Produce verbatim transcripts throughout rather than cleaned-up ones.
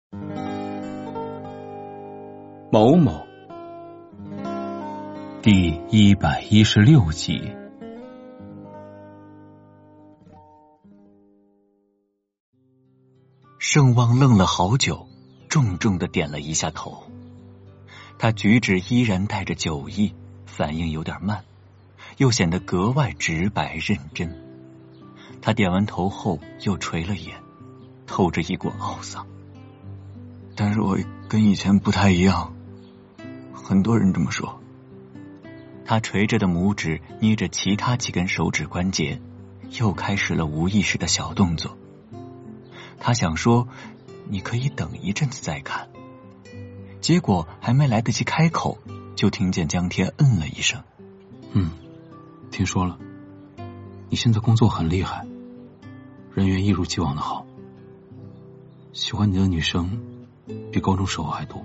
某某第一百一十六集。 盛望愣了好久，重重地点了一下头。他举止依然带着酒意，反应有点慢，又显得格外直白认真。他点完头后又垂了眼，透着一股懊丧。但是我跟以前不太一样，很多人这么说。他垂着的拇指捏着其他几根手指关节，又开始了无意识的小动作。他想说你可以等一阵子再看，结果还没来得及开口，就听见江天嗯了一声。 嗯，听说了，你现在工作很厉害，人缘一如既往的好，喜欢你的女生比高中时候还多。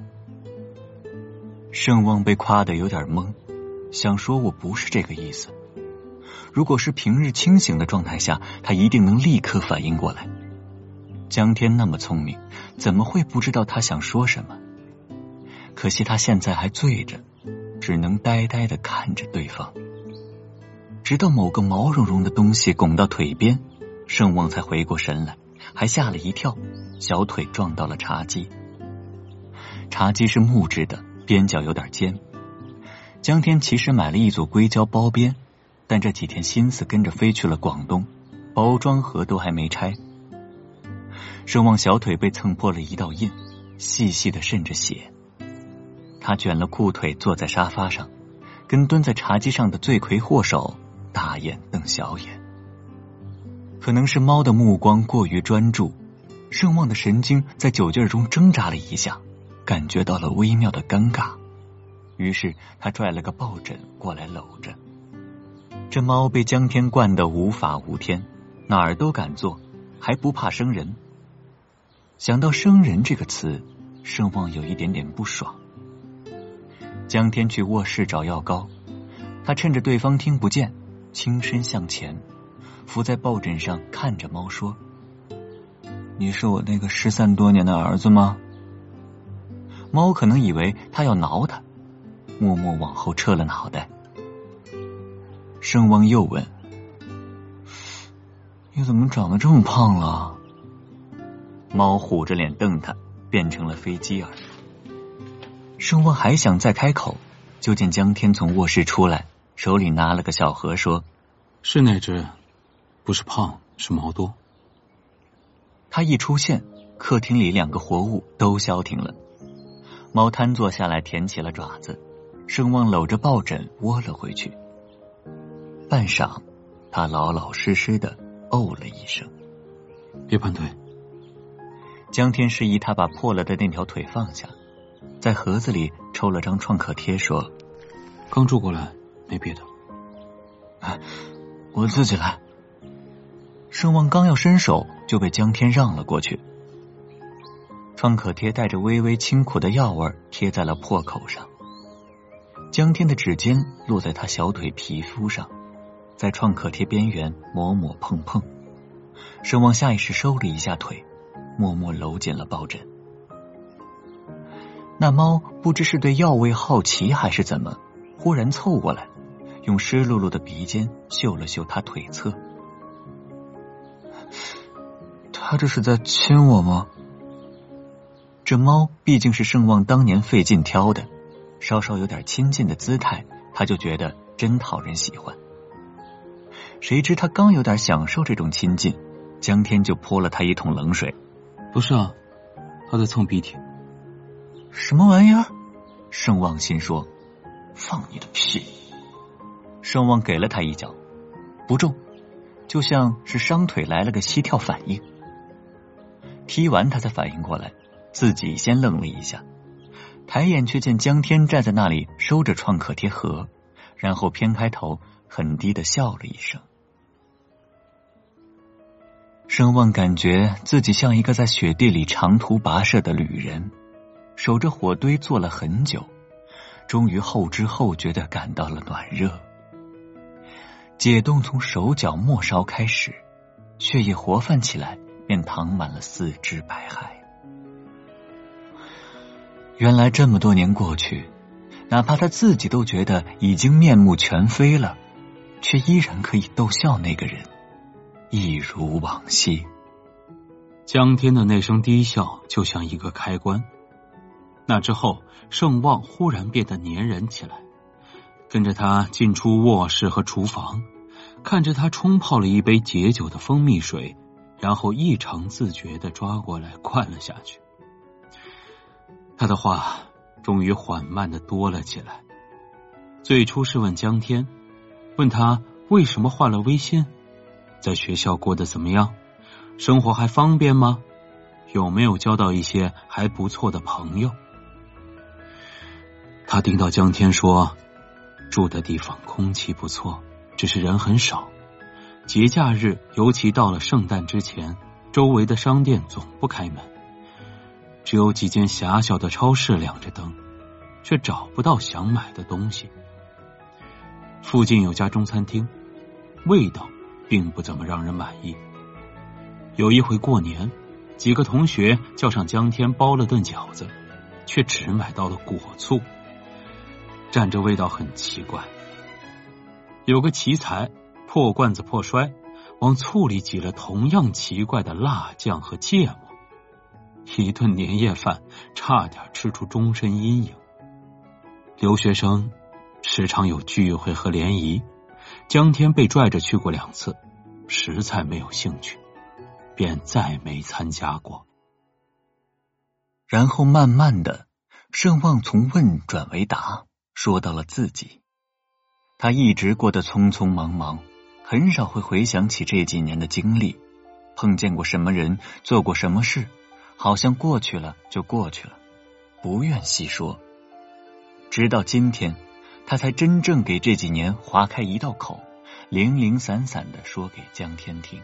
盛望被夸得有点懵，想说我不是这个意思。如果是平日清醒的状态下，他一定能立刻反应过来。江天那么聪明，怎么会不知道他想说什么？可惜他现在还醉着，只能呆呆地看着对方。直到某个毛茸茸的东西拱到腿边，盛望才回过神来，还吓了一跳，小腿撞到了茶几。茶几是木质的，边角有点尖。江天其实买了一组硅胶包边，但这几天心思跟着飞去了广东，包装盒都还没拆。盛望小腿被蹭破了一道印，细细的渗着血。他卷了裤腿坐在沙发上，跟蹲在茶几上的罪魁祸首大眼瞪小眼。可能是猫的目光过于专注，盛望的神经在酒劲中挣扎了一下，感觉到了微妙的尴尬，于是他拽了个抱枕过来搂着。这猫被江天惯得无法无天，哪儿都敢坐，还不怕生人。想到生人这个词，盛望有一点点不爽。江天去卧室找药膏，他趁着对方听不见，轻身向前，伏在抱枕上看着猫说：你是我那个失散多年的儿子吗？猫可能以为他要挠他，默默往后撤了脑袋。盛望又问：你怎么长得这么胖了？猫虎着脸瞪他，变成了飞机耳。盛望还想再开口，就见江天从卧室出来，手里拿了个小盒说： 是那只，不是胖，是毛多。 他一出现，客厅里两个活物都消停了。猫瘫坐下来舔起了爪子，盛望搂着抱枕窝了回去。半晌，他老老实实的哦了一声。 别盘腿。 江天示意他把破了的那条腿放下，在盒子里抽了张创可贴说： 刚住过来，没别的。 啊，我自己来。盛望刚要伸手，就被江天让了过去。创可贴带着微微清苦的药味贴在了破口上，江天的指尖落在他小腿皮肤上，在创可贴边缘磨磨碰碰。盛望下意识收了一下腿，默默搂紧了抱枕。那猫不知是对药味好奇还是怎么，忽然凑过来，用湿漉漉的鼻尖嗅了嗅他腿侧。他这是在亲我吗？这猫毕竟是盛望当年费劲挑的，稍稍有点亲近的姿态，他就觉得真讨人喜欢。谁知他刚有点享受这种亲近，江天就泼了他一桶冷水。 不是啊，他在蹭鼻涕。 什么玩意儿？盛望心说：放你的屁！盛望给了他一脚，不重，就像是伤腿来了个膝跳反应。踢完他才反应过来，自己先愣了一下，抬眼却见江天站在那里收着创可贴盒，然后偏开头很低的笑了一声。盛望感觉自己像一个在雪地里长途跋涉的旅人，守着火堆坐了很久，终于后知后觉地感到了暖热。解冻从手脚末梢开始，血液活泛起来，便淌满了四肢百骸。 原来这么多年过去，哪怕他自己都觉得已经面目全非了，却依然可以逗笑那个人，一如往昔。 江天的那声低笑就像一个开关，那之后盛旺忽然变得粘人起来，跟着他进出卧室和厨房，看着他冲泡了一杯解酒的蜂蜜水，然后异常自觉地抓过来灌了下去。他的话终于缓慢地多了起来。最初是问江天，问他为什么换了微信，在学校过得怎么样，生活还方便吗？有没有交到一些还不错的朋友？他听到江天说，住的地方空气不错，只是人很少。节假日，尤其到了圣诞之前，周围的商店总不开门，只有几间狭小的超市亮着灯，却找不到想买的东西。附近有家中餐厅，味道并不怎么让人满意。有一回过年，几个同学叫上江天包了顿饺子，却只买到了果醋，蘸着味道很奇怪。有个奇才破罐子破摔，往醋里挤了同样奇怪的辣酱和芥末，一顿年夜饭差点吃出终身阴影。留学生时常有聚会和联谊，江天被拽着去过两次，实在没有兴趣，便再没参加过。 然后慢慢的，盛旺从问转为答，说到了自己。他一直过得匆匆忙忙，很少会回想起这几年的经历，碰见过什么人，做过什么事，好像过去了就过去了，不愿细说。直到今天，他才真正给这几年划开一道口，零零散散地说给江天听。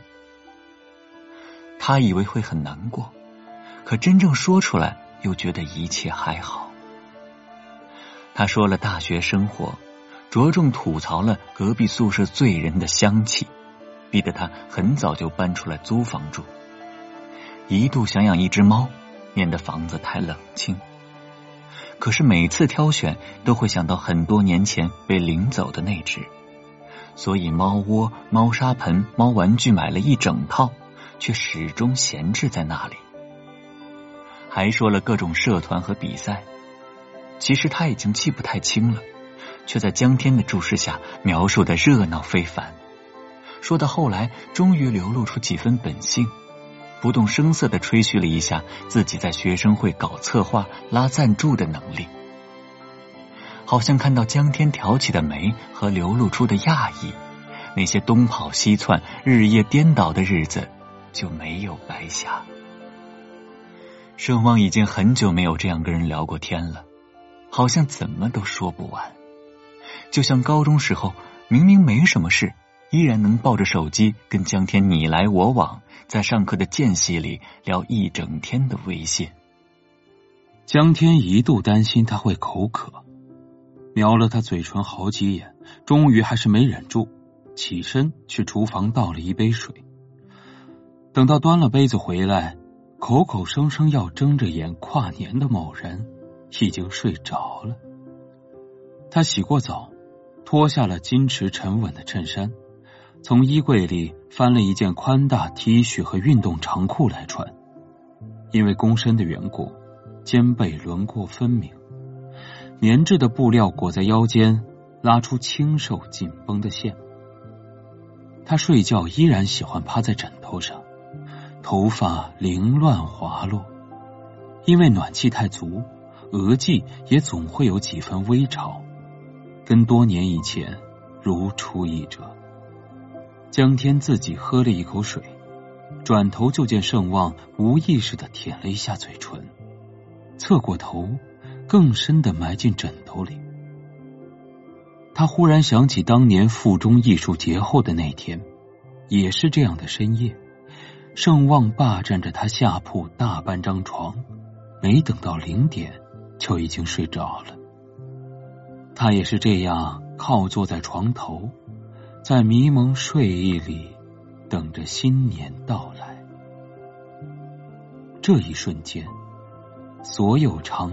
他以为会很难过，可真正说出来又觉得一切还好。他说了大学生活，着重吐槽了隔壁宿舍醉人的香气，逼得他很早就搬出来租房住。一度想养一只猫，免得房子太冷清。可是每次挑选都会想到很多年前被领走的那只，所以猫窝、猫砂盆、猫玩具买了一整套，却始终闲置在那里。还说了各种社团和比赛，其实他已经记不太清了，却在江天的注视下描述的热闹非凡。说到后来终于流露出几分本性，不动声色地吹嘘了一下自己在学生会搞策划拉赞助的能力。好像看到江天挑起的眉和流露出的讶异，那些东跑西窜日夜颠倒的日子就没有白瞎。盛旺已经很久没有这样跟人聊过天了，好像怎么都说不完。就像高中时候明明没什么事，依然能抱着手机跟江天你来我往，在上课的间隙里聊一整天的微信。 江天一度担心他会口渴，瞄了他嘴唇好几眼，终于还是没忍住，起身去厨房倒了一杯水。等到端了杯子回来，口口声声要睁着眼跨年的某人已经睡着了。他洗过澡，脱下了矜持沉稳的衬衫，从衣柜里翻了一件宽大 T 恤和运动长裤来穿。因为躬身的缘故，肩背轮廓分明，棉质的布料裹在腰间，拉出清瘦紧绷的线。他睡觉依然喜欢趴在枕头上，头发凌乱滑落，因为暖气太足，额际也总会有几分微潮，跟多年以前如出一辙。江天自己喝了一口水，转头就见盛旺无意识地舔了一下嘴唇，侧过头更深地埋进枕头里。他忽然想起当年附中艺术节后的那天，也是这样的深夜，盛旺霸占着他下铺大半张床，没等到零点就已经睡着了。他也是这样靠坐在床头，在迷蒙睡意里等着新年到来。这一瞬间，所有场景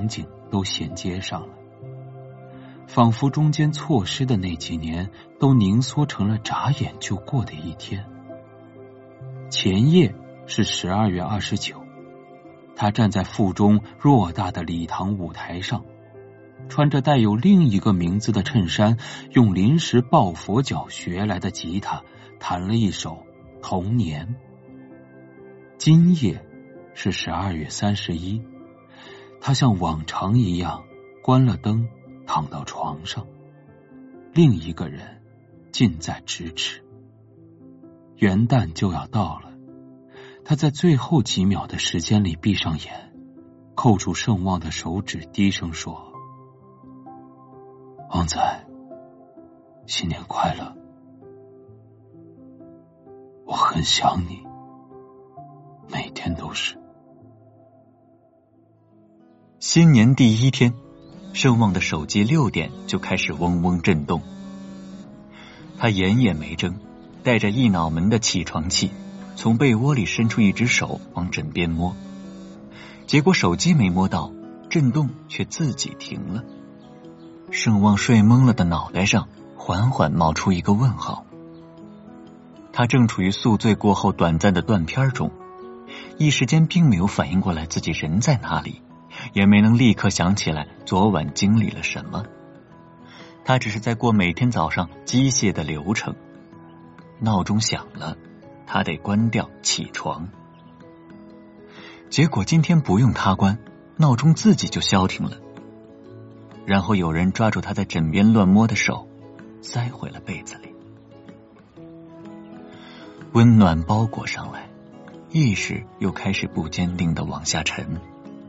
都衔接上了，仿佛中间错失的那几年都凝缩成了眨眼就过的一天。前夜是十二月二十九，他站在腹中偌大的礼堂舞台上，穿着带有另一个名字的衬衫，用临时抱佛脚学来的吉他弹了一首《童年》。今夜是十二月三十一，他像往常一样关了灯，躺到床上，另一个人近在咫尺。元旦就要到了，他在最后几秒的时间里闭上眼，扣住盛旺的手指，低声说：旺仔，新年快乐，我很想你，每天都是。 新年第一天，盛旺的手机六点就开始嗡嗡震动。他眼也没睁，带着一脑门的起床气，从被窝里伸出一只手往枕边摸，结果手机没摸到，震动却自己停了。盛旺睡懵了的脑袋上缓缓冒出一个问号。他正处于宿醉过后短暂的断片中，一时间并没有反应过来自己人在哪里，也没能立刻想起来昨晚经历了什么。他只是在过每天早上机械的流程。闹钟响了，他得关掉起床。结果今天不用他关，闹钟自己就消停了。然后有人抓住他在枕边乱摸的手，塞回了被子里。温暖包裹上来，意识又开始不坚定地往下沉。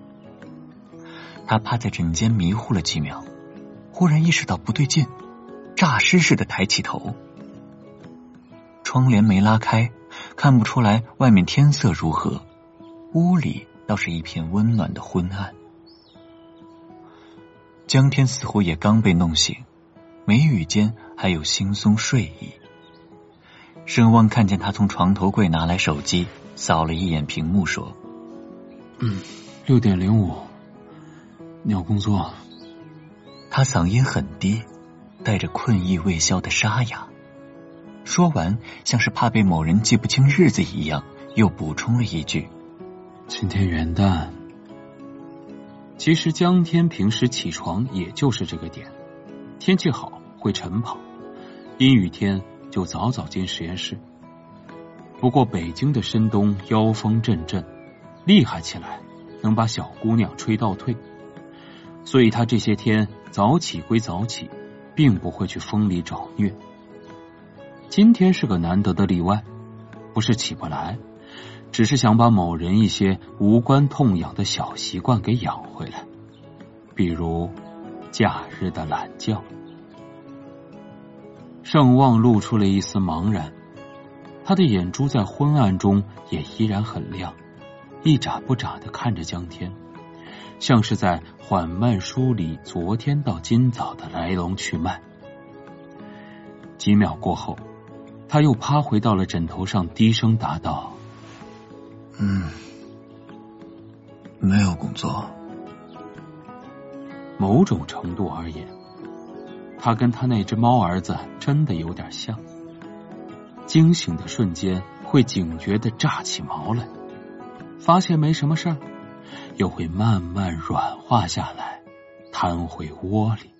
他趴在枕间迷糊了几秒，忽然意识到不对劲，诈尸似的抬起头。窗帘没拉开，看不出来外面天色如何，屋里倒是一片温暖的昏暗。江天似乎也刚被弄醒，眉宇间还有惺忪睡意。盛旺看见他从床头柜拿来手机，扫了一眼屏幕说： 嗯，六点零五，你要工作。 他嗓音很低，带着困意未消的沙哑。说完，像是怕被某人记不清日子一样，又补充了一句： 今天元旦。其实江天平时起床也就是这个点，天气好会晨跑，阴雨天就早早进实验室。不过北京的深冬妖风阵阵，厉害起来能把小姑娘吹倒退，所以他这些天早起归早起，并不会去风里找虐。今天是个难得的例外，不是起不来，只是想把某人一些无关痛痒的小习惯给养回来，比如假日的懒觉。盛旺露出了一丝茫然，他的眼珠在昏暗中也依然很亮，一眨不眨地看着江天，像是在缓慢梳理昨天到今早的来龙去脉。几秒过后，他又趴回到了枕头上，低声答道： 嗯，没有工作。 某种程度而言，他跟他那只猫儿子真的有点像。惊醒的瞬间会警觉地炸起毛来，发现没什么事儿，又会慢慢软化下来，瘫回窝里。